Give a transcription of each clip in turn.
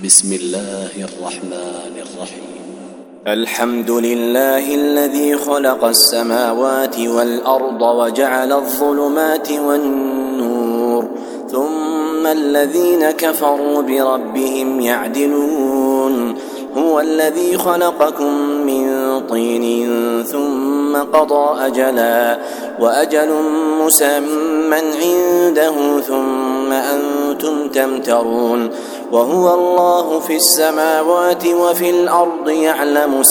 بسم الله الرحمن الرحيم. الحمد لله الذي خلق السماوات والأرض وجعل الظلمات والنور، ثم الذين كفروا بربهم يعدلون. هو الذي خلقكم من طين ثم قضى أجلا، وأجل مسمى عنده ثم أنتم تمترون. وهو الله في السماوات وفي الأرض يعلم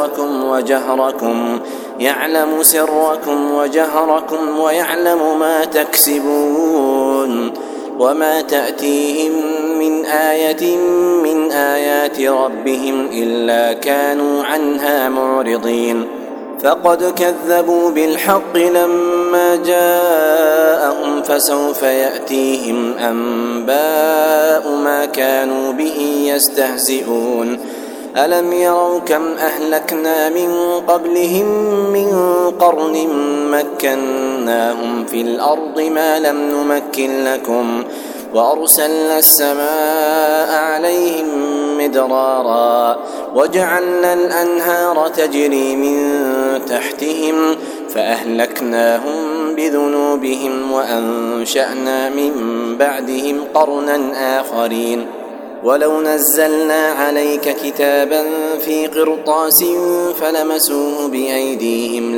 سركم وجهركم ويعلم ما تكسبون. وما تأتيهم من آية من آيات ربهم إلا كانوا عنها معرضين. فقد كذبوا بالحق لما جاءهم، فسوف يأتيهم أنباء ما كانوا به يستهزئون. ألم يروا كم أهلكنا من قبلهم من قرن مكناهم في الأرض ما لم نمكن لكم، وأرسلنا السماء عليهم مدرارا، وجعلنا الأنهار تجري من تحتهم فأهلكناهم بذنوبهم وأنشأنا من بعدهم قرنا آخرين. ولو نزلنا عليك كتابا في قرطاس فلمسوه بأيديهم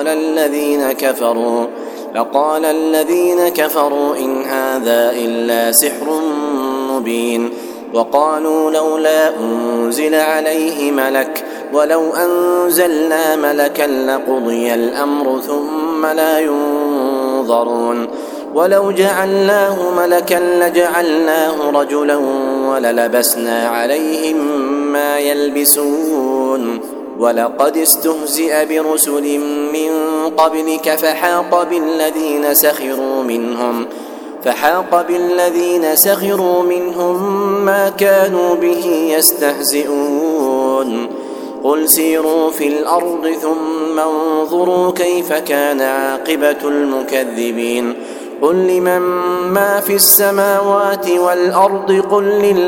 لقال الذين كفروا إن هذا إلا سحر مبين. وقالوا لولا أنزل عليه ملك، ولو أنزلنا ملكا لقضي الأمر ثم لا ينظرون. ولو جعلناه ملكا لجعلناه رجلا وللبسنا عليهم ما يلبسون. ولقد استهزئ برسل من قبلك فحاق بالذين سخروا منهم ما كانوا به يستهزئون. قل سيروا في الأرض ثم انظروا كيف كان عاقبة المكذبين. قل لمن ما في السماوات والأرض قل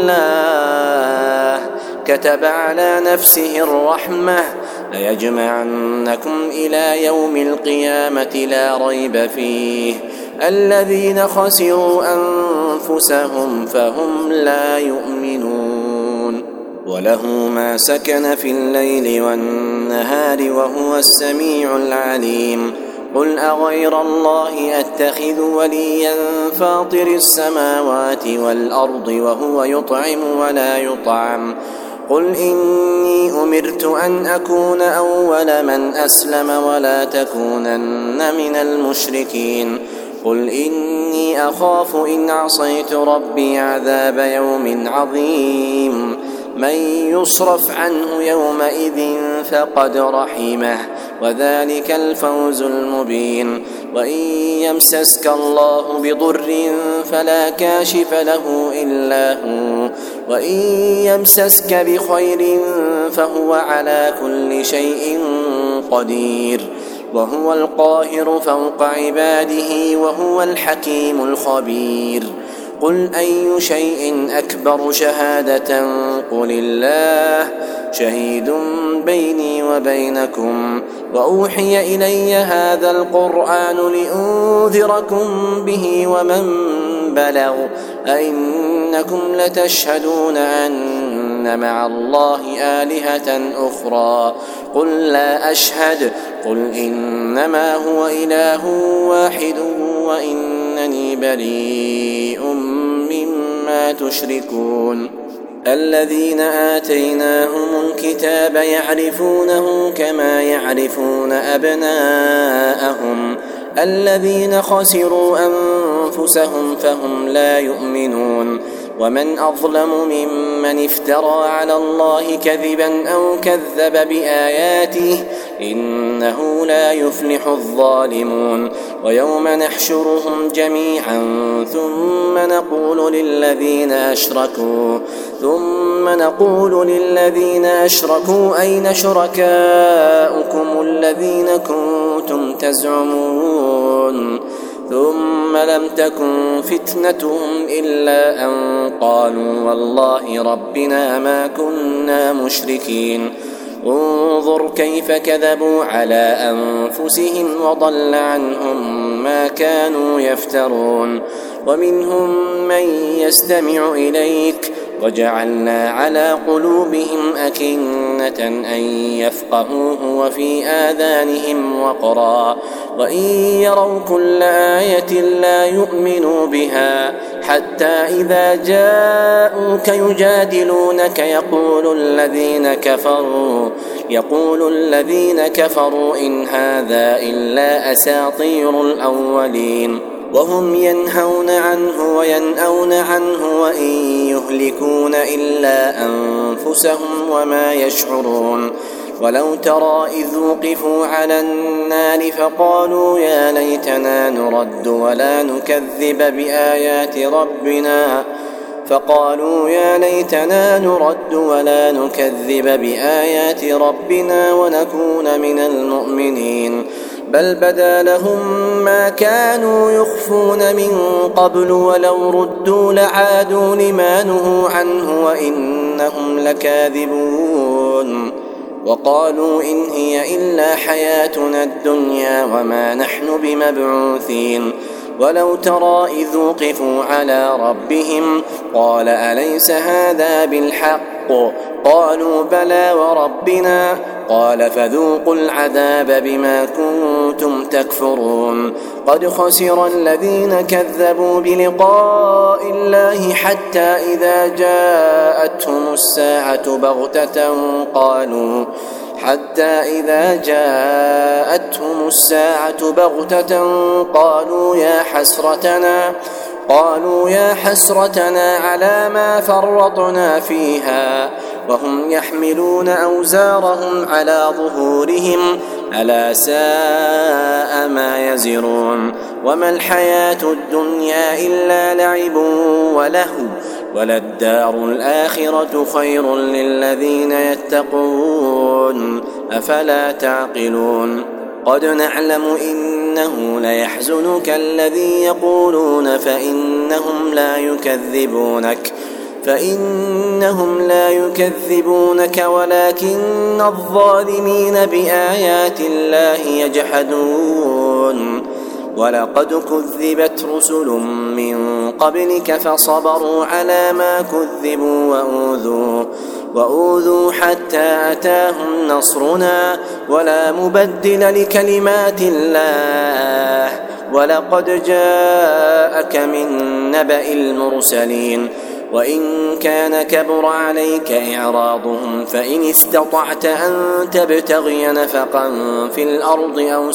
لله كتب على نفسه الرحمة ليجمعنكم إلى يوم القيامة لا ريب فيه. الذين خسروا أنفسهم فهم لا يؤمنون. وله ما سكن في الليل والنهار وهو السميع العليم. قل أغير الله أتخذ وليا فاطر السماوات والأرض وهو يطعم ولا يطعم. قل إني أمرت أن أكون أول من أسلم ولا تكونن من المشركين. قل إني أخاف إن عصيت ربي عذاب يوم عظيم. من يصرف عنه يومئذ فقد رحمه وذلك الفوز المبين. وإن يمسسك الله بضر فلا كاشف له إلا هو، وإن يمسسك بخير فهو على كل شيء قدير. وهو القاهر فوق عباده وهو الحكيم الخبير. قل أي شيء أكبر شهادة قل الله شهيد بيني وبينكم. وأوحي إلي هذا القرآن لأنذركم به ومن بلغ. أئنكم لتشهدون أن مع الله آلهة أخرى؟ قل لا أشهد. قل إنما هو إله واحد وإنني بريء مما تشركون. الذين آتيناهم الكتاب يعرفونه كما يعرفون أبناءهم. الذين خسروا أنفسهم فهم لا يؤمنون. ومن أظلم ممن افترى على الله كذبا أو كذب بآياته إنه لا يفلح الظالمون. ويوم نحشرهم جميعا ثم نقول للذين أشركوا أين شركاؤكم الذين كنتم تزعمون ثم لم تكن فتنتهم إلا أن قالوا والله ربنا ما كنا مشركين انظر كيف كذبوا على أنفسهم وضل عنهم ما كانوا يفترون ومنهم من يستمع إليك وجعلنا على قلوبهم أكنة أن يفقهوه وفي آذانهم وقرا وإن يروا كل آية لا يؤمنوا بها حتى إذا جاءوك يجادلونك يقول الذين كفروا إن هذا إلا أساطير الأولين وهم ينهون عنه وينأون عنه وإن يهلكون إلا أنفسهم وما يشعرون ولو ترى إذ وقفوا على النار فقالوا يا ليتنا نرد ولا نكذب بآيات ربنا ونكون من المؤمنين بل بدا لهم ما كانوا يخفون من قبل ولو ردوا لعادوا لما نهوا عنه وإنهم لكاذبون وقالوا إن هي إلا حياتنا الدنيا وما نحن بمبعوثين ولو ترى إذ وقفوا على ربهم قال أليس هذا بالحق قالوا بلى وربنا قال فذوقوا العذاب بما كنتم تكفرون قد خسر الذين كذبوا بلقاء الله حتى إذا جاءتهم الساعة بغتة قالوا يا حسرتنا على ما فرطنا فيها وهم يحملون أوزارهم على ظهورهم ألا ساء ما يزرون وما الحياة الدنيا إلا لعب ولهو وللدار الآخرة خير للذين يتقون أفلا تعقلون قد نعلم إنه ليحزنك الذي يقولون فإنهم لا يكذبونك ولكن الظالمين بآيات الله يجحدون ولقد كذبت رسل من قبلك فصبروا على ما كذبوا وأوذوا حتى أتاهم نصرنا ولا مبدل لكلمات الله ولقد جاءك من نبأ المرسلين وإن كان كبر عليك إعراضهم فإن استطعت أن تبتغي نفقا في الأرض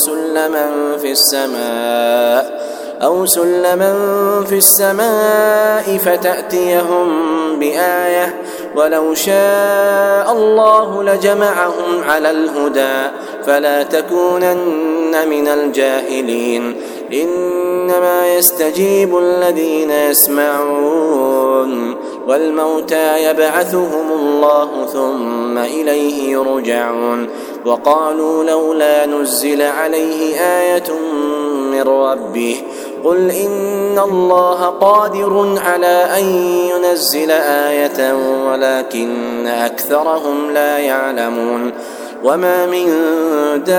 أو سلما في السماء فتأتيهم بآية ولو شاء الله لجمعهم على الهدى فلا تكونن من الجاهلين إنما يستجيب الذين يسمعون والموتى يبعثهم الله ثم إليه يرجعون وقالوا لولا نزل عليه آية من ربه قل إن الله قادر على أن ينزل آية ولكن أكثرهم لا يعلمون وما من دابة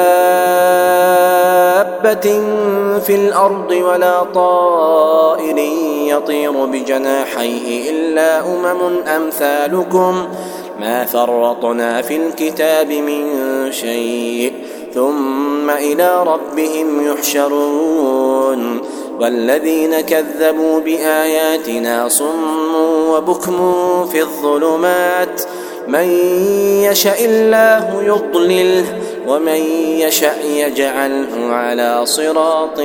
في الأرض ولا طائر يطير بجناحيه إلا أمثالكم ما فرطنا في الكتاب من شيء ثم إلى ربهم يحشرون والذين كذبوا بآياتنا صم وبكم في الظلمات من يشاء الله يضلله ومن يشاء يجعله على صراط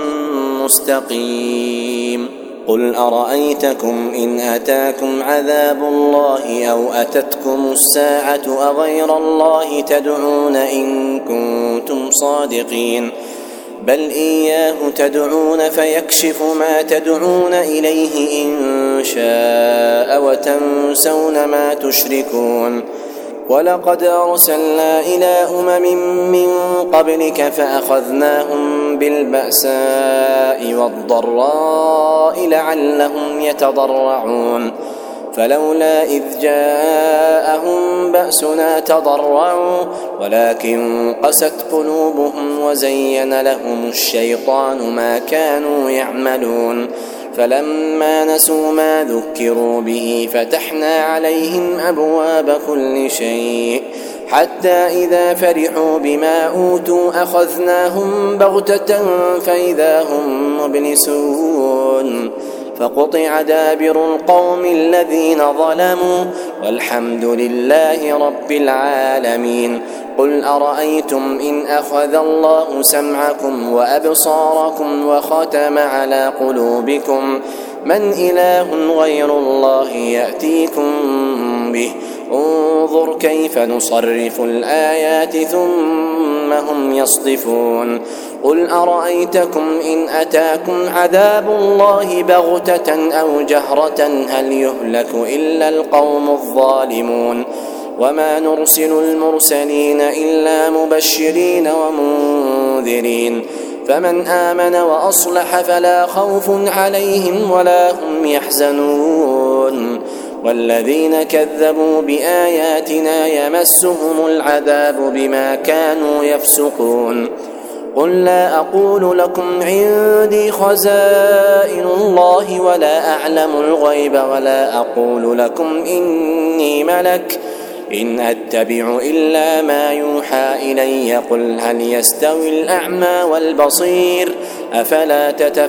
مستقيم قل أرأيتكم إن أتاكم عذاب الله أو أتتكم الساعة أغير الله تدعون إن كنتم صادقين بل إياه تدعون فيكشف ما تدعون إليه إن شاء وتنسون ما تشركون ولقد أرسلنا إلى من قبلك فأخذناهم بالبأساء والضراء لعلهم يتضرعون فلولا إذ جاءهم بأسنا تضرعوا ولكن قست قلوبهم وزين لهم الشيطان ما كانوا يعملون فلما نسوا ما ذكروا به فتحنا عليهم أبواب كل شيء حتى إذا فرحوا بما أوتوا أخذناهم بغتة فإذا هم مبلسون فقطع دابر القوم الذين ظلموا والحمد لله رب العالمين قل أرأيتم إن أخذ الله سمعكم وأبصاركم وختم على قلوبكم من إله غير الله يأتيكم به انظر كيف نصرف الآيات ثم هم يصدفون قل أرأيتكم إن أتاكم عذاب الله بغتة أو جهرة هل يهلك إلا القوم الظالمون وما نرسل المرسلين إلا مبشرين ومنذرين فمن آمن وأصلح فلا خوف عليهم ولا هم يحزنون والذين كذبوا بآياتنا يمسهم العذاب بما كانوا يفسقون قل لا أقول لكم عندي خزائن الله ولا أعلم الغيب ولا أقول لكم إني ملك إن أتبع إلا ما يوحى إلي قل هل يستوي الأعمى والبصير أفلا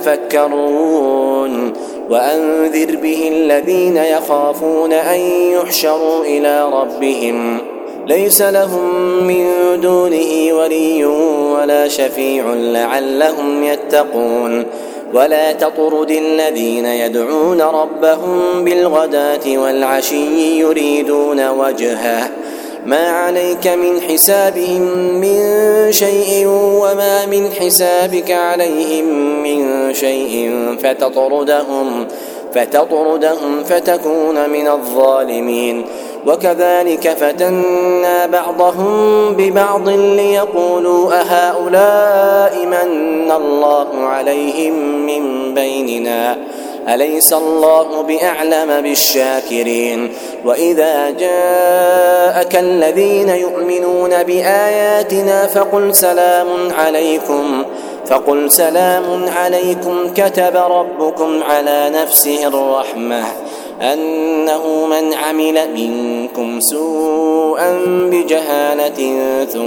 تتفكرون وأنذر به الذين يخافون أن يحشروا إلى ربهم ليس لهم من دونه ولي ولا شفيع لعلهم يتقون ولا تطرد الذين يدعون ربهم بالغداة والعشي يريدون وجهه ما عليك من حسابهم من شيء وما من حسابك عليهم من شيء فتطردهم فتكون من الظالمين وكذلك فتنا بعضهم ببعض ليقولوا أهؤلاء من الله عليهم من بيننا أليس الله بأعلم بالشاكرين وإذا جاءك الذين يؤمنون بآياتنا فقل سلام عليكم كتب ربكم على نفسه الرحمة أنه من عمل منكم سوءا بجهالة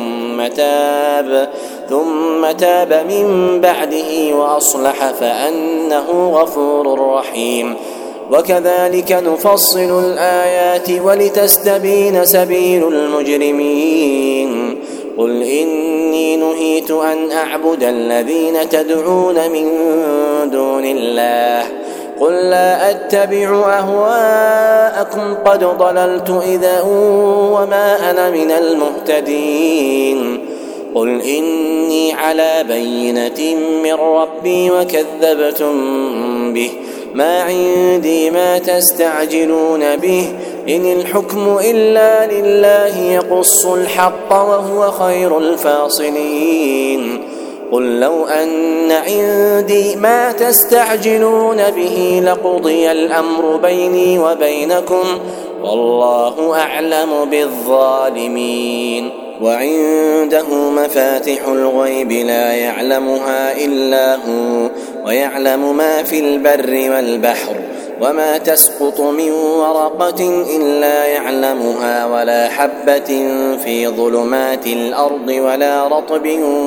ثم تاب من بعده وأصلح فأنه غفور رحيم وكذلك نفصل الآيات ولتستبين سبيل المجرمين قل إني نهيت أن أعبد الذين تدعون من دون الله قل لا أتبع أهواءكم قد ضللت إذا وما أنا من المهتدين قل إني على بينة من ربي وكذبتم به ما عندي ما تستعجلون به إن الحكم إلا لله يقص الحق وهو خير الفاصلين قل لو أن عندي ما تستعجلون به لقضي الأمر بيني وبينكم والله أعلم بالظالمين وعنده مفاتح الغيب لا يعلمها إلا هو ويعلم ما في البر والبحر وما تسقط من ورقة إلا يعلمها ولا حبة في ظلمات الأرض ولا رطب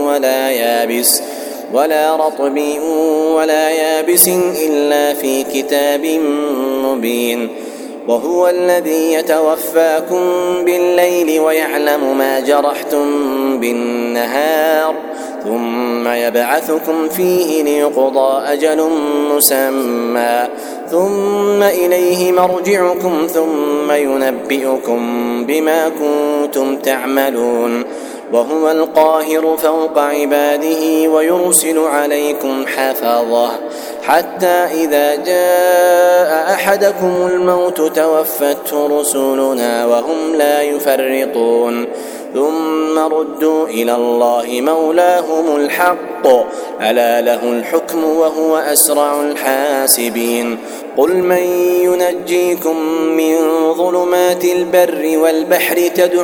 ولا يابس إلا في كتاب مبين وهو الذي يتوفاكم بالليل ويعلم ما جرحتم بالنهار ثم يبعثكم فيه ليقضى أجل مسمى ثم إليه مرجعكم ثم ينبئكم بما كنتم تعملون وهو القاهر فوق عباده ويرسل عليكم حفظه حتى إذا جاء أحدكم الموت توفته رسلنا وهم لا يفرطون ثم ردوا إلى الله مولاهم الحق ألا له الحكم وهو أسرع الحاسبين قل من ينجيكم من ظلمات البر والبحر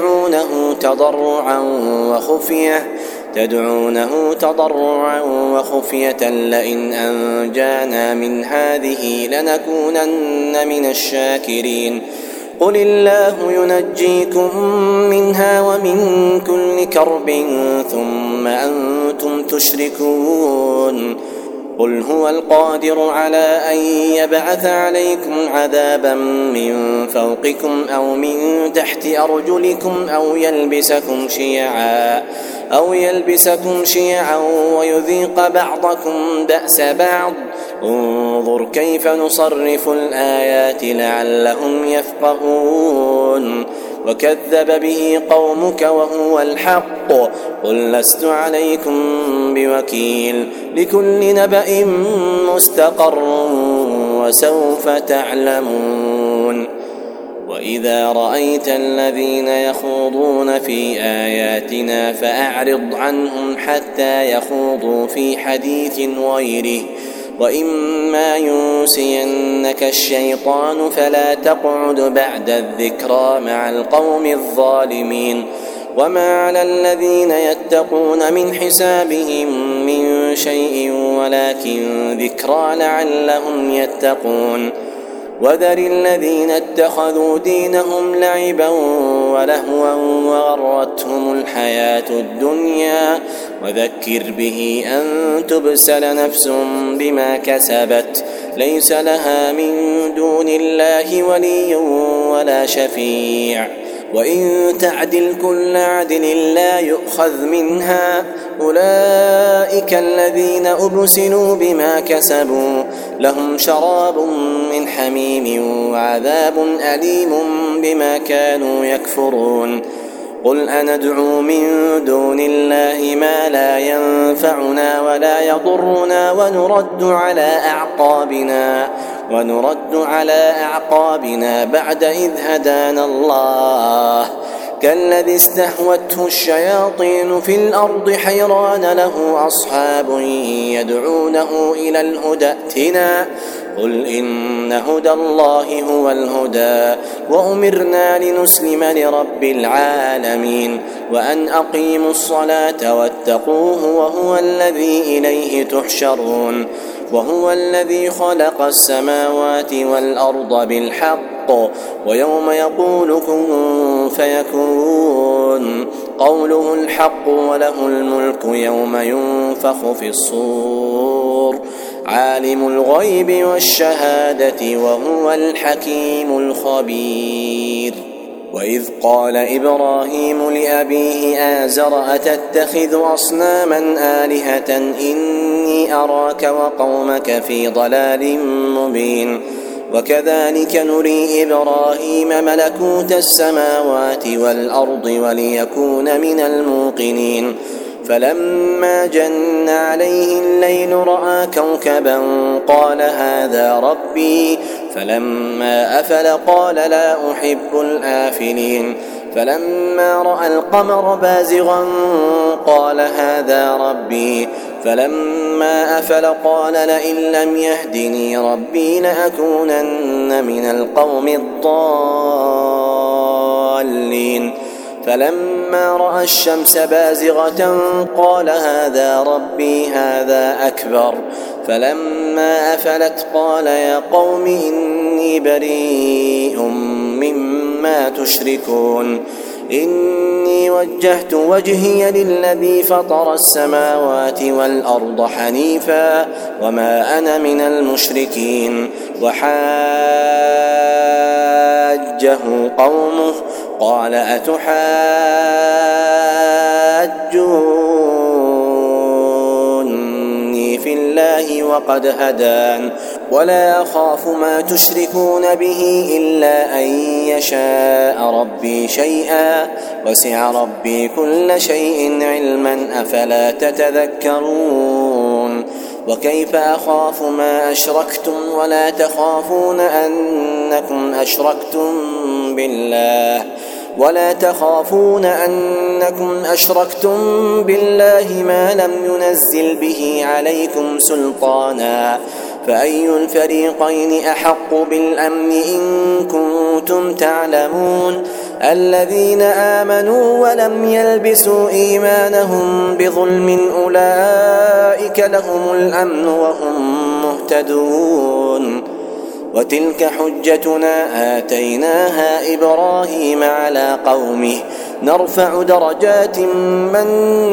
تدعونه تضرعا وخفية لئن أنجانا من هذه لنكونن من الشاكرين قل الله ينجيكم منها ومن كل كرب ثم أنتم تشركون قل هو القادر على أن يبعث عليكم عذابا من فوقكم أو من تحت أرجلكم أو يلبسكم شيعا ويذيق بعضكم بأس بعض انظر كيف نصرف الآيات لعلهم يفقهون وكذب به قومك وهو الحق قل لست عليكم بوكيل لكل نبأ مستقر وسوف تعلمون وإذا رأيت الذين يخوضون في آياتنا فأعرض عنهم حتى يخوضوا في حديث غيره وإما ينسينك الشيطان فلا تقعد بعد الذكرى مع القوم الظالمين وما على الذين يتقون من حسابهم من شيء ولكن ذكرى لعلهم يتقون وذر الذين اتخذوا دينهم لعبا ولهوا وغرتهم الحياة الدنيا وذكر به أن تبسل نفس بما كسبت ليس لها من دون الله ولي ولا شفيع وإن تعدل كل عدل لا يؤخذ منها أولئك الذين أبسلوا بما كسبوا لهم شراب من حميم وعذاب أليم بما كانوا يكفرون قل أندعو من دون الله ما لا ينفعنا ولا يضرنا ونرد على أعقابنا بعد إذ هدانا الله كالذي استهوته الشياطين في الأرض حيران له أصحاب يدعونه إلى الهدى ائتنا قل إن هدى الله هو الهدى وأمرنا لنسلم لرب العالمين وأن أقيموا الصلاة واتقوه وهو الذي إليه تحشرون وهو الذي خلق السماوات والأرض بالحق ويوم يقول كن فيكون قوله الحق وله الملك يوم ينفخ في الصور عالم الغيب والشهادة وهو الحكيم الخبير وإذ قال إبراهيم لأبيه آزر أتتخذ أصناما آلهة إني أراك وقومك في ضلال مبين وكذلك نري إبراهيم ملكوت السماوات والأرض وليكون من الموقنين فلما جن عليه الليل رأى كوكبا قال هذا ربي فلما أفل قال لا أحب الآفلين فلما رأى القمر بازغا قال هذا ربي فلما أفل قال لئن لم يهدني ربي لأكونن من القوم الضالين فلما رأى الشمس بازغة قال هذا ربي هذا أكبر فلما أفلت قال يا قوم إني بريء مما تشركون إني وجهت وجهي للذي فطر السماوات والأرض حنيفا وما أنا من المشركين وحاجه قومه قال أتحاجوني في الله وقد هدان ولا أخاف ما تشركون به إلا أن يشاء ربي شيئا وسع ربي كل شيء علما أفلا تتذكرون وكيف أخاف ما أشركتم ولا تخافون أنكم أشركتم بالله ما لم ينزل به عليكم سلطانا فأي الفريقين أحق بالأمن إن كنتم تعلمون الذين آمنوا ولم يلبسوا إيمانهم بظلم أولئك لهم الأمن وهم مهتدون وتلك حجتنا آتيناها إبراهيم على قومه نرفع درجات من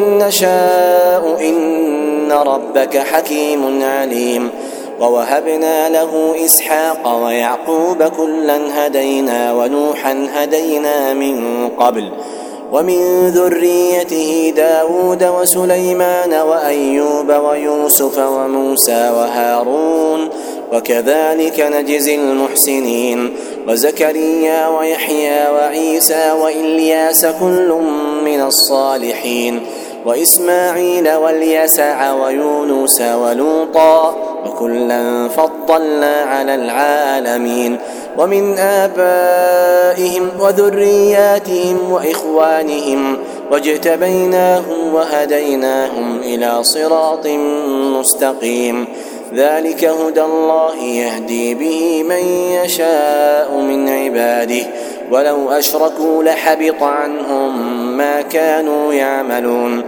نشاء إن ربك حكيم عليم ووهبنا له إسحاق ويعقوب كلا هدينا ونوحا هدينا من قبل ومن ذريته داود وسليمان وأيوب ويوسف وموسى وهارون وكذلك نجزي المحسنين وزكريا ويحيى وعيسى وإلياس كل من الصالحين وإسماعيل واليسع ويونس ولوطا وكلا فضلنا على العالمين ومن آبائهم وذرياتهم وإخوانهم واجتبيناهم وهديناهم إلى صراط مستقيم ذلك هدى الله يهدي به من يشاء من عباده ولو أشركوا لحبط عنهم ما كانوا يعملون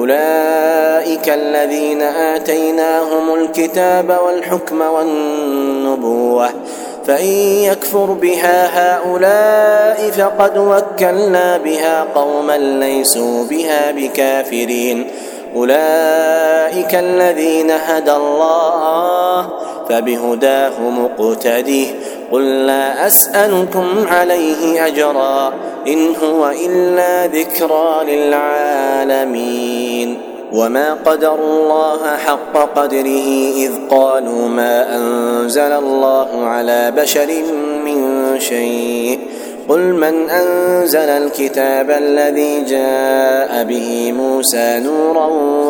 أولئك الذين آتيناهم الكتاب والحكم والنبوة فإن يكفر بها هؤلاء فقد وكلنا بها قوما ليسوا بها بكافرين أولئك الذين هدى الله فبهداه مقتده قل لا أسألكم عليه أجرا إن هو إلا ذكرى للعالمين وما قدروا الله حق قدره إذ قالوا ما أنزل الله على بشر من شيء قل من أنزل الكتاب الذي جاء به موسى نورا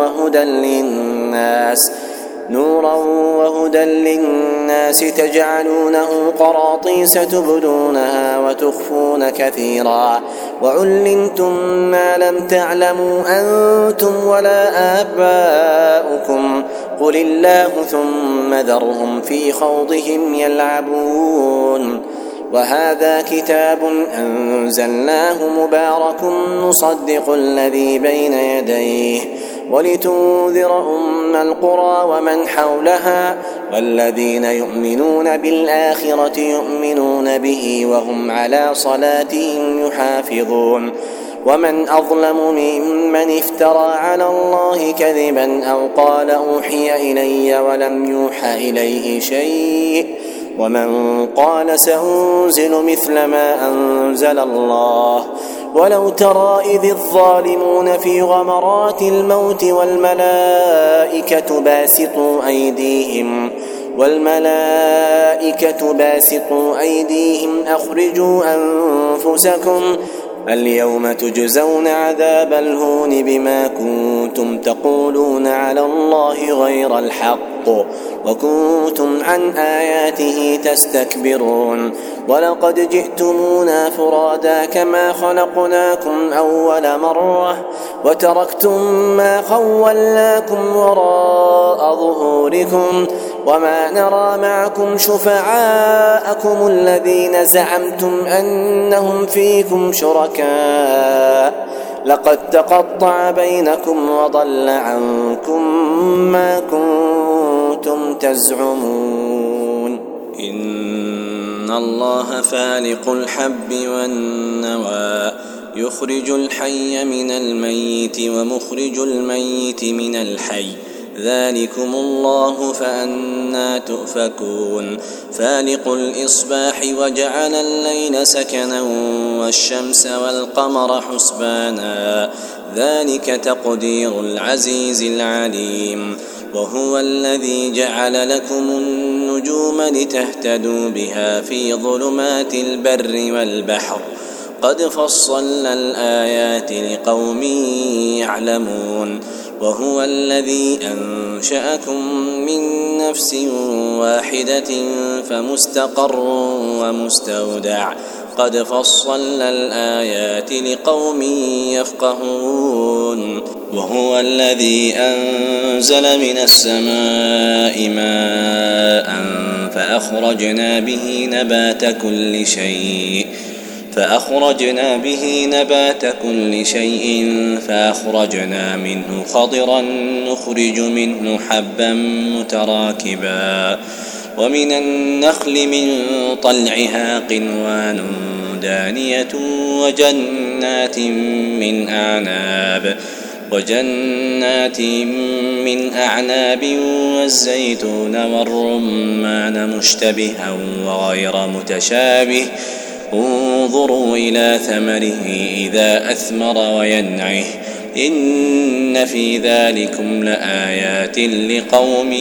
وهدى للناس تجعلونه قراطيس تبدونها وتخفون كثيرا وعلمتم ما لم تعلموا أنتم ولا آباؤكم قل الله ثم ذرهم في خوضهم يلعبون وهذا كتاب أنزلناه مبارك مصدق الذي بين يديه ولتنذر أم القرى ومن حولها والذين يؤمنون بالآخرة يؤمنون به وهم على صلاتهم يحافظون ومن أظلم ممن افترى على الله كذبا أو قال أوحي إلي ولم يوحى إليه شيء ومن قال سأنزل مثل ما أنزل الله ولو ترى إذ الظالمون في غمرات الموت والملائكة باسطوا أيديهم أخرجوا أنفسكم اليوم تجزون عذاب الهون بما كنتم تقولون على الله غير الحق وكنتم عن آياته تستكبرون ولقد جئتمونا فرادا كما خلقناكم أول مرة وتركتم ما خولناكم وراء ظهوركم وما نرى معكم شفعاءكم الذين زعمتم أنهم فيكم شركاء لقد تقطع بينكم وضل عنكم ما كنتم تزعمون إن الله فالق الحب والنوى يخرج الحي من الميت ومخرج الميت من الحي ذلكم الله فأنى تؤفكون فالق الإصباح وجعل الليل سكنا والشمس والقمر حسبانا ذلك تقدير العزيز العليم وهو الذي جعل لكم النجوم لتهتدوا بها في ظلمات البر والبحر قد فصلنا الآيات لقوم يعلمون وهو الذي أنشأكم من نفس واحدة فمستقر ومستودع قد فصلنا الآيات لقوم يفقهون وهو الذي أنزل من السماء ماء فأخرجنا به نبات كل شيء فأخرجنا منه خضرا نخرج منه حبا متراكبا ومن النخل من طلعها قنوان دانية وجنات من أعناب والزيتون والرمان مشتبها وغير متشابه انظروا إلى ثمره إذا أثمر وينعه إن في ذلكم لآيات لقوم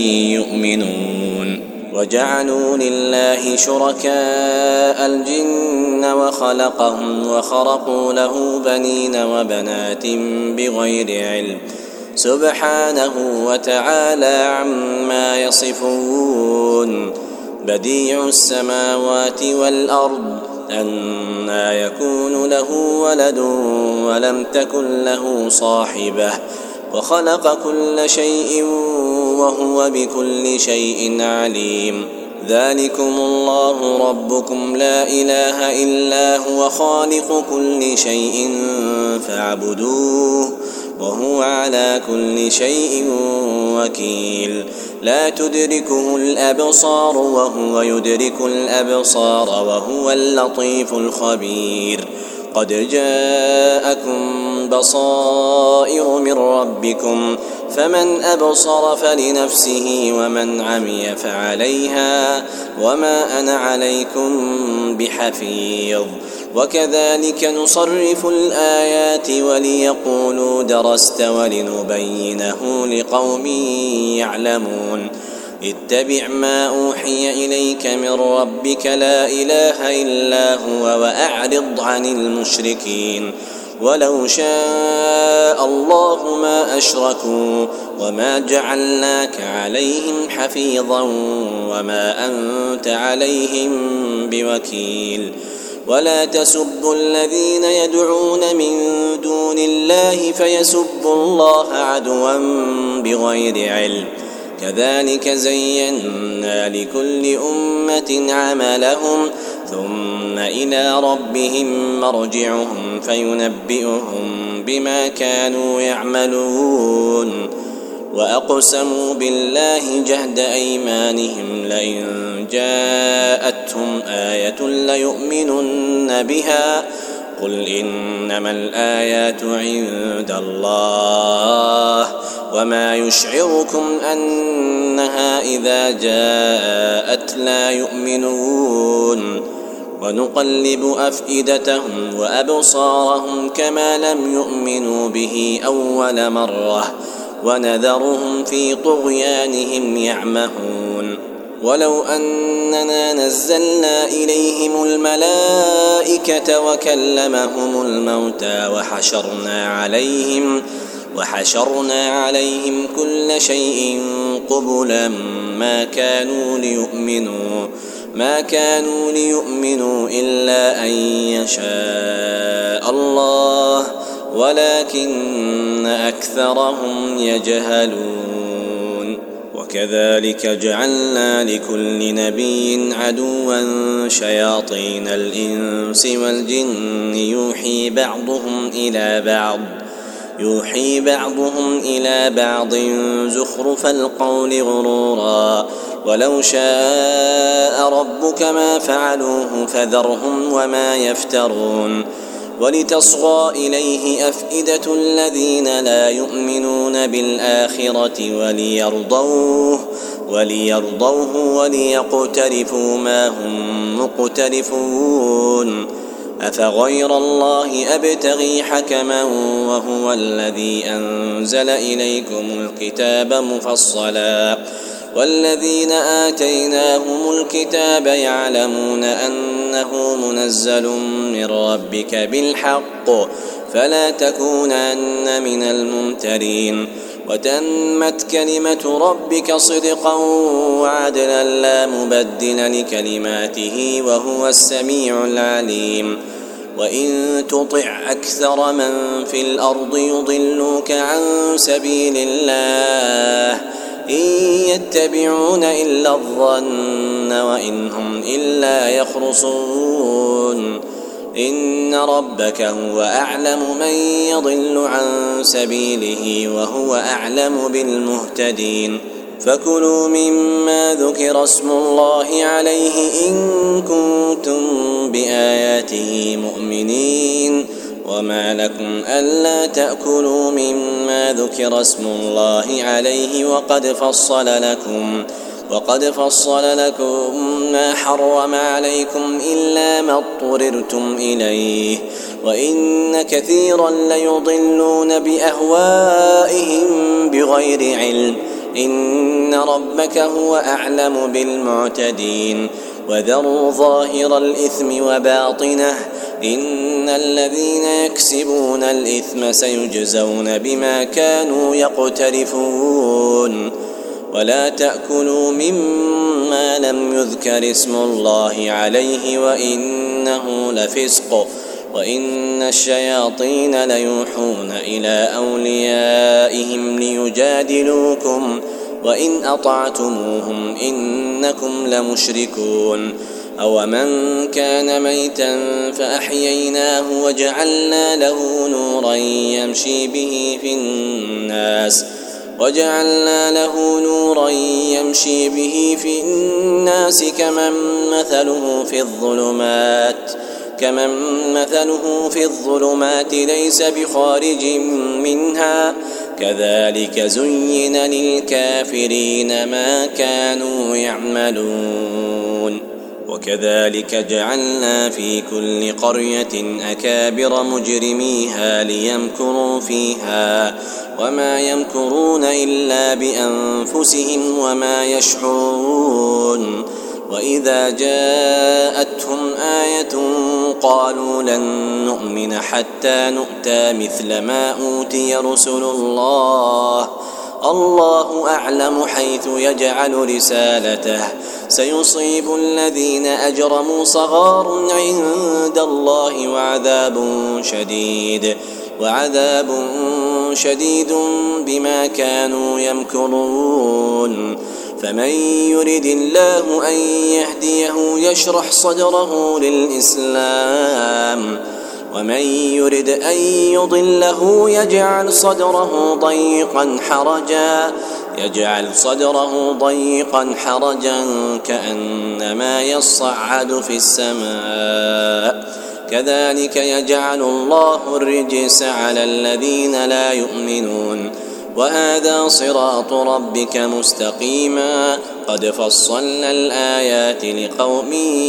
يؤمنون وجعلوا لله شركاء الجن وخلقهم وخرقوا له بنين وبنات بغير علم سبحانه وتعالى عما يصفون بديع السماوات والأرض أنى يكون له ولد ولم تكن له صاحبة وخلق كل شيء وهو بكل شيء عليم ذلكم الله ربكم لا إله إلا هو خالق كل شيء فاعبدوه وهو على كل شيء وكيل لا تدركه الأبصار وهو يدرك الأبصار وهو اللطيف الخبير قد جاءكم بصائر من ربكم فمن أبصر فلنفسه ومن عمي فعليها وما أنا عليكم بحفيظ وكذلك نصرف الآيات وليقولوا درست ولنبينه لقوم يعلمون اتبع ما أوحي إليك من ربك لا إله إلا هو وأعرض عن المشركين ولو شاء الله ما أشركوا وما جعلناك عليهم حفيظا وما أنت عليهم بوكيل ولا تسبوا الذين يدعون من دون الله فيسبوا الله عدوا بغير علم كذلك زينا لكل أمة عملهم ثم إلى ربهم مرجعهم فينبئهم بما كانوا يعملون وأقسموا بالله جهد أيمانهم لئن جاءتهم آية ليؤمنن بها قل إنما الآيات عند الله وما يشعركم أنها إذا جاءت لا يؤمنون ونقلب أفئدتهم وأبصارهم كما لم يؤمنوا به أول مرة ونذرهم في طغيانهم يعمهون ولو أننا نزلنا إليهم الملائكة وكلمهم الموتى وحشرنا عليهم كل شيء قبلا ما كانوا ليؤمنوا إلا أن يشاء الله ولكن أكثرهم يجهلون وكذلك جعلنا لكل نبي عدوا شياطين الإنس والجن يوحي بعضهم إلى بعض زخرف القول غرورا ولو شاء ربك ما فعلوه فذرهم وما يفترون ولتصغى إليه أفئدة الذين لا يؤمنون بالآخرة وليرضوه وليقترفوا ما هم مقترفون أفغير الله أبتغي حكما وهو الذي أنزل إليكم الكتاب مفصلا والذين آتيناهم الكتاب يعلمون أنه منزل من ربك بالحق فلا تكونن من الممترين. وتمت كلمة ربك صدقا وعدلا لا مبدل لكلماته وهو السميع العليم. وإن تطع أكثر من في الأرض يضلوك عن سبيل الله إن يتبعون إلا الظن وإن هم إلا يخرصون. إن ربك هو أعلم من يضل عن سبيله وهو أعلم بالمهتدين. فكلوا مما ذكر اسم الله عليه إن كنتم بآياته مؤمنين. وما لكم ألا تأكلوا مما ذكر اسم الله عليه وقد فصل لكم ما حرم عليكم إلا ما اضطررتم إليه. وإن كثيرا ليضلون بأهوائهم بغير علم. إن ربك هو أعلم بالمعتدين. وذروا ظاهر الإثم وباطنه إن الذين يكسبون الإثم سيجزون بما كانوا يقترفون. ولا تأكلوا مما لم يذكر اسم الله عليه وإنه لفسق. وإن الشياطين ليوحون إلى أوليائهم ليجادلوكم وإن أطعتموهم إنكم لمشركون. أومن كان ميتا فأحييناه وجعلنا له نورا يمشي به في الناس كمن مثله في الظلمات ليس بخارج منها كذلك زين للكافرين ما كانوا يعملون. وكذلك جعلنا في كل قرية أكابر مجرميها ليمكروا فيها وما يمكرون إلا بأنفسهم وما يشعرون. وإذا جاءتهم آية قالوا لن نؤمن حتى نؤتى مثل ما أوتي رسل الله أعلم حيث يجعل رسالته سيصيب الذين أجرموا صغار عند الله وعذاب شديد بما كانوا يمكرون. فمن يرد الله أن يهديه يشرح صدره للإسلام ومن يرد أن يضله يجعل صدره ضيقا حرجا كأنما يصعد في السماء. كذلك يجعل الله الرجس على الذين لا يؤمنون. وهذا صراط ربك مستقيما قد فصلنا الآيات لقوم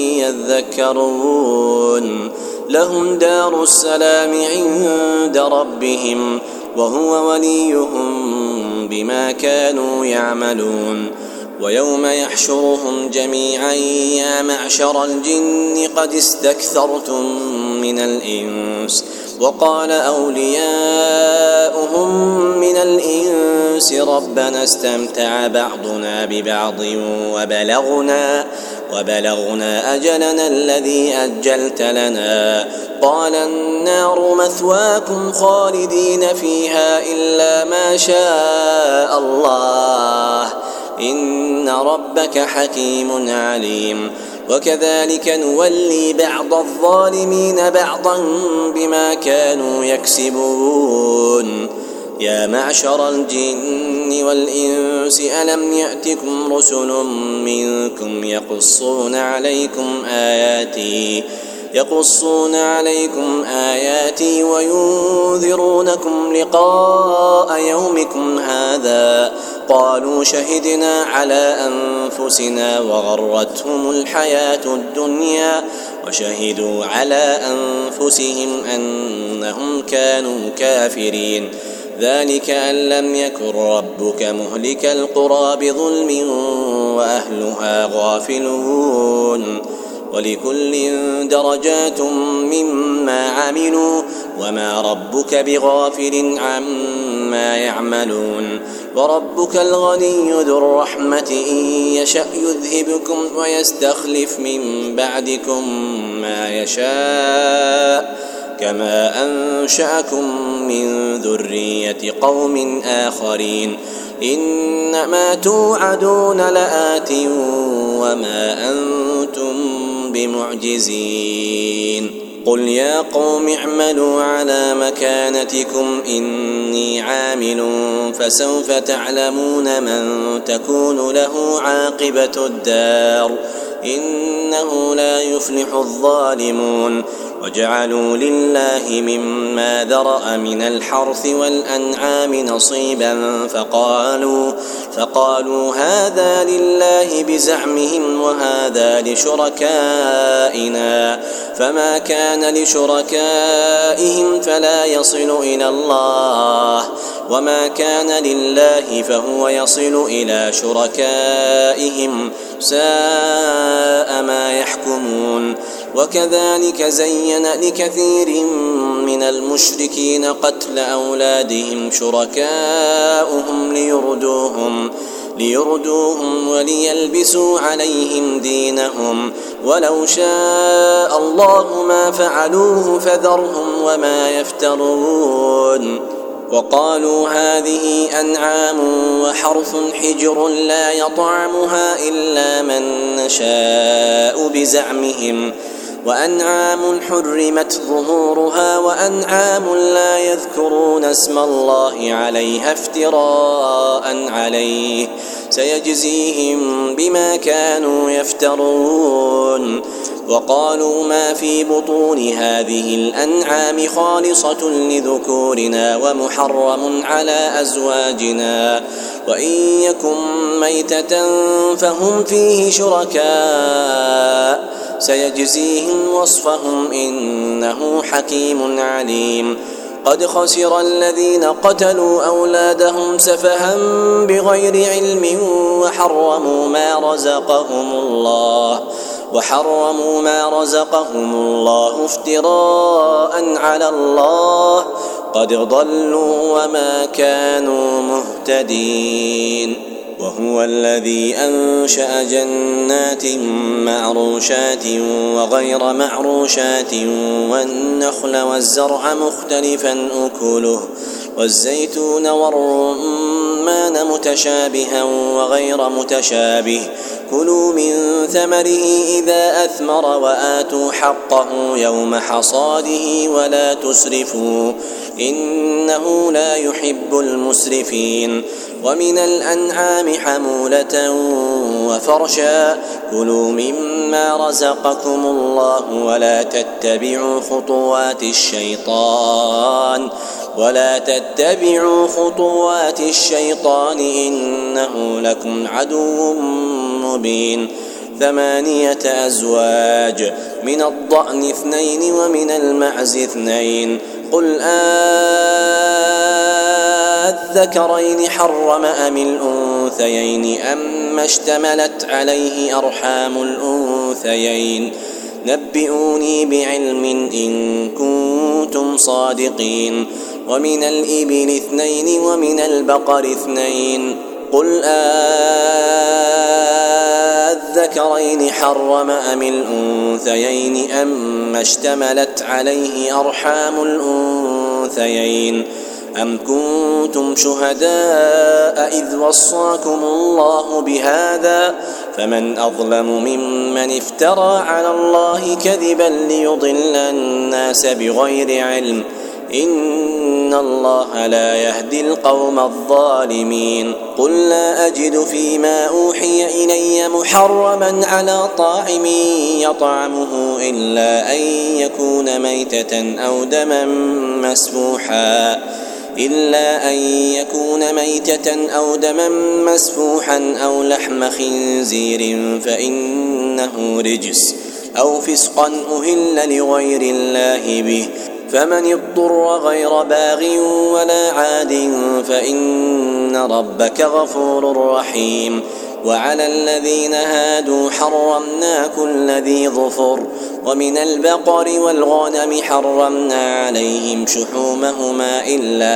يذكرون. لهم دار السلام عند ربهم وهو وليهم بما كانوا يعملون. ويوم يحشرهم جميعا يا معشر الجن قد استكثرتم من الإنس وقال أولياؤهم من الإنس ربنا استمتع بعضنا ببعض وبلغنا أجلنا الذي أجلت لنا قال النار مثواكم خالدين فيها إلا ما شاء الله إن ربك حكيم عليم. وكذلك نولي بعض الظالمين بعضا بما كانوا يكسبون. يا معشر الجن والإنس ألم يأتكم رسل منكم يقصون عليكم آياتي وينذرونكم لقاء يومكم هذا قالوا شهدنا على أنفسنا وغرتهم الحياة الدنيا وشهدوا على أنفسهم أنهم كانوا كافرين. ذلك أن لم يكن ربك مهلك القرى بظلم وأهلها غافلون. ولكل درجات مما عملوا وما ربك بغافل عما يعملون وربك الغني ذو الرحمة إن يشأ يذهبكم ويستخلف من بعدكم ما يشاء كما أنشأكم من ذرية قوم آخرين إنما توعدون لآت وما أنتم بمعجزين قل يا قوم اعملوا على مكانتكم إني عامل فسوف تعلمون من تكون له عاقبة الدار إنه لا يفلح الظالمون وجعلوا لله مما ذرأ من الحرث والأنعام نصيبا فقالوا هذا لله بزعمهم وهذا لشركائنا فما كان لشركائهم فلا يصل إلى الله وما كان لله فهو يصل إلى شركائهم ساء ما يحكمون وكذلك زين لكثير من المشركين قتل أولادهم شركاؤهم ليردوهم وليلبسوا عليهم دينهم ولو شاء الله ما فعلوه فذرهم وما يفترون وقالوا هذه أنعام وحرث حجر لا يطعمها إلا من نشاء بزعمهم وأنعام حرمت ظهورها وأنعام لا يذكرون اسم الله عليها افتراء عليه سيجزيهم بما كانوا يفترون وقالوا ما في بطون هذه الأنعام خالصة لذكورنا ومحرم على أزواجنا وإن يكن ميتة فهم فيه شركاء سيجزيهم وصفهم إنه حكيم عليم قد خسر الذين قتلوا أولادهم سفها بغير علم وحرموا ما رزقهم الله افتراء على الله قد ضلوا وما كانوا مهتدين وهو الذي أنشأ جنات معروشات وغير معروشات والنخل والزرع مختلفا أكله والزيتون والرمان متشابها وغير متشابه كلوا من ثمره إذا أثمر وآتوا حقه يوم حصاده ولا تسرفوا إنه لا يحب المسرفين ومن الأنعام حمولة وفرشا كلوا مما رزقكم الله ولا تتبعوا خطوات الشيطان إنه لكم عدو مبين 8 أزواج من الضأن 2 ومن المعز 2 قل الذكرين حرم أم الأنثيين أما اشتملت عليه أرحام الأنثيين نبئوني بعلم إن كنتم صادقين ومن الإبل 2 ومن البقر 2 قل الذكرين حرم أم الأنثيين أما اشتملت عليه أرحام الأنثيين أم كنتم شهداء إذ وصاكم الله بهذا فمن أظلم ممن افترى على الله كذبا ليضل الناس بغير علم إن الله لا يهدي القوم الظالمين قل لا أجد فيما أوحي إلي محرما على طاعم يطعمه إلا أن يكون ميتة أو دما مسفوحا أو لحم خنزير فإنه رجس أو فسقا أهل لغير الله به فمن اضطر غير باغ ولا عاد فإن ربك غفور رحيم وعلى الذين هادوا حرمنا كل ذي ظفر ومن البقر والغنم حرمنا عليهم شحومهما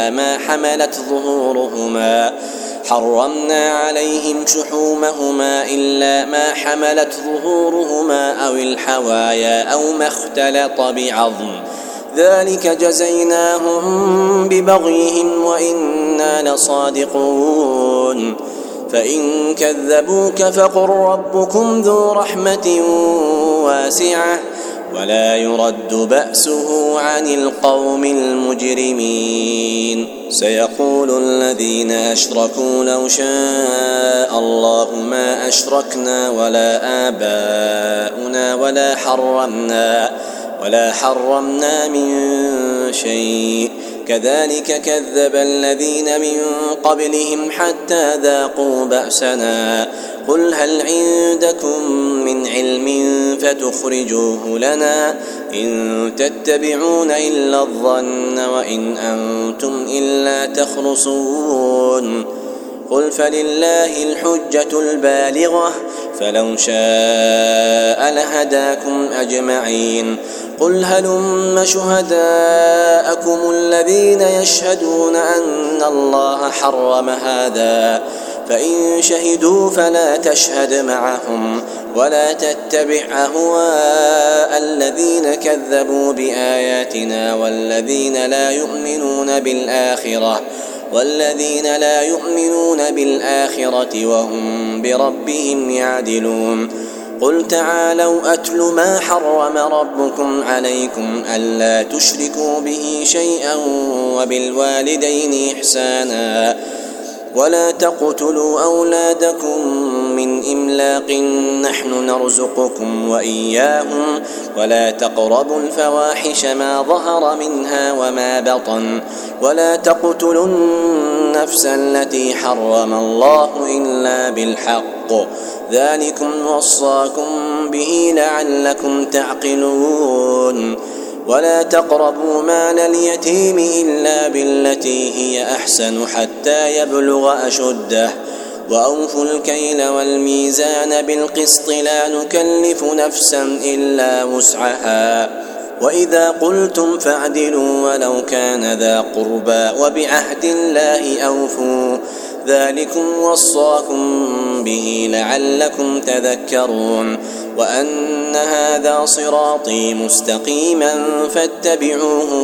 إلا ما حملت ظهورهما أو الحوايا أو ما اختلط بعظم ذلك جزيناهم ببغيهم وإنا لصادقون فإن كذبوك فقل ربكم ذو رحمة واسعة ولا يرد بأسه عن القوم المجرمين سيقول الذين أشركوا لو شاء الله ما أشركنا ولا آباؤنا ولا حرمنا من شيء كذلك كذب الذين من قبلهم حتى ذاقوا بأسنا قل هل عندكم من علم فتخرجوه لنا إن تتبعون إلا الظن وإن أنتم إلا تخرصون قل فلله الحجة البالغة فلو شاء لهداكم أجمعين قل هلم شهداءكم الذين يشهدون أن الله حرم هذا فإن شهدوا فلا تشهد معهم ولا تتبع أهواء الذين كذبوا بآياتنا والذين لا يؤمنون بالآخرة وهم بربهم يعدلون قل تعالوا أتل ما حرم ربكم عليكم ألا تشركوا به شيئا وبالوالدين إحسانا ولا تقتلوا أولادكم من إملاق نحن نرزقكم وإياهم ولا تقربوا الفواحش ما ظهر منها وما بطن ولا تقتلوا النفس التي حرم الله إلا بالحق ذلكم وصاكم به لعلكم تعقلون ولا تقربوا مال اليتيم إلا بالتي هي أحسن حتى يبلغ أشده وأوفوا الكيل والميزان بالقسط لا نكلف نفسا إلا وسعها وإذا قلتم فاعدلوا ولو كان ذا قربى وبعهد الله أوفوا ذلكم وصاكم به لعلكم تذكرون وأن هذا صراطي مستقيما فاتبعوه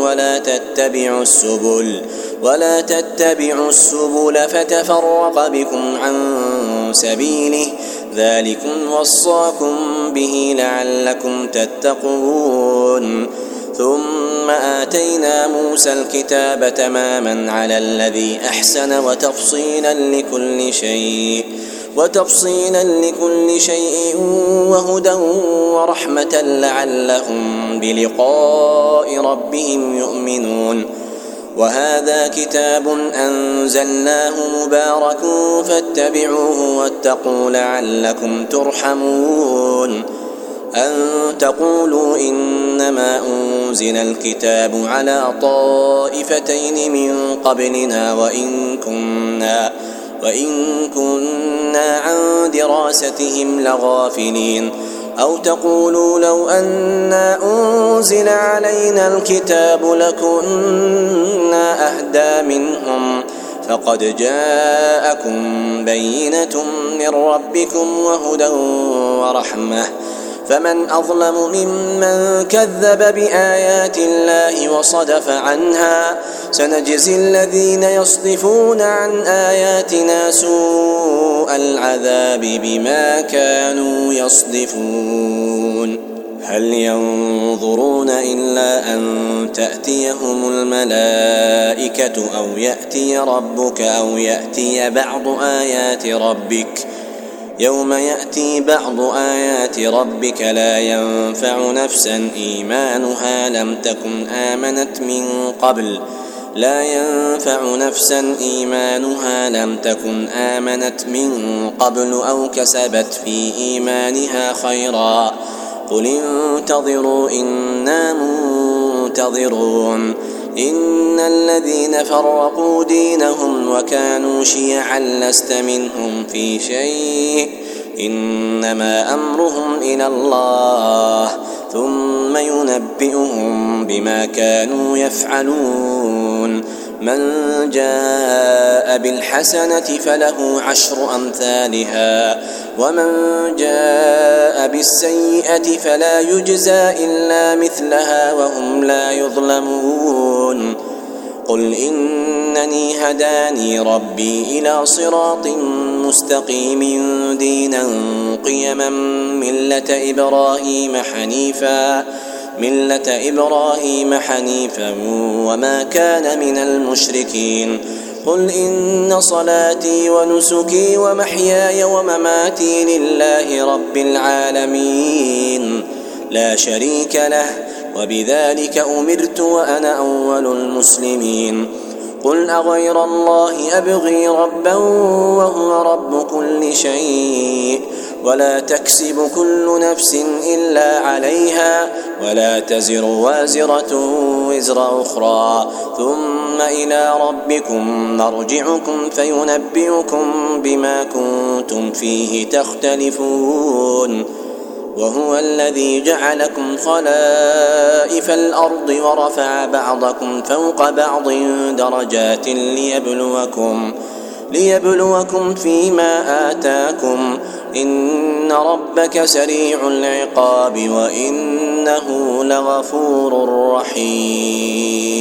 ولا تتبعوا السبل فتفرق بكم عن سبيله ذلكم وصاكم به لعلكم تتقون ثم آتينا موسى الكتاب تماما على الذي أحسن وتفصيلا لكل شيء وهدى ورحمة لعلهم بلقاء ربهم يؤمنون وهذا كتاب أنزلناه مبارك فاتبعوه واتقوا لعلكم ترحمون أن تقولوا إنما أنزل الكتاب على طائفتين من قبلنا وإن كنا عن دراستهم لغافلين أو تقولوا لو أنا أنزل علينا الكتاب لكنا أهدى منهم فقد جاءكم بينة من ربكم وهدى ورحمة فمن أظلم ممن كذب بآيات الله وصدف عنها سنجزي الذين يصدفون عن آياتنا سوء العذاب بما كانوا يصدفون هل ينظرون إلا أن تأتيهم الملائكة أو يأتي ربك أو يأتي بعض آيات ربك يوم يأتي بعض آيات ربك لا ينفع نفسا إيمانها لم تكن آمنت من قبل أو كسبت في إيمانها خيرا قل انتظروا إنا منتظرون إن الذين فرقوا دينهم وكانوا شيعا لست منهم في شيء إنما أمرهم إلى الله ثم ينبئهم بما كانوا يفعلون. من جاء بالحسنة فله 10 أمثالها ومن جاء بالسيئة فلا يجزى إلا مثلها وهم لا يظلمون. قل إنني هداني ربي إلى صراط مستقيم دينا قيما ملة إبراهيم حنيفا وما كان من المشركين. قل إن صلاتي ونسكي ومحياي ومماتي لله رب العالمين لا شريك له وبذلك أمرت وأنا أول المسلمين. قل أغير الله أبغي ربا وهو رب كل شيء ولا تكسب كل نفس إلا عليها ولا تزر وازرة وزر أخرى ثم إلى ربكم مرجعكم فينبئكم بما كنتم فيه تختلفون. وهو الذي جعلكم خلائف الأرض ورفع بعضكم فوق بعض درجات ليبلوكم فيما آتاكم إن ربك سريع العقاب وإنه لغفور رحيم.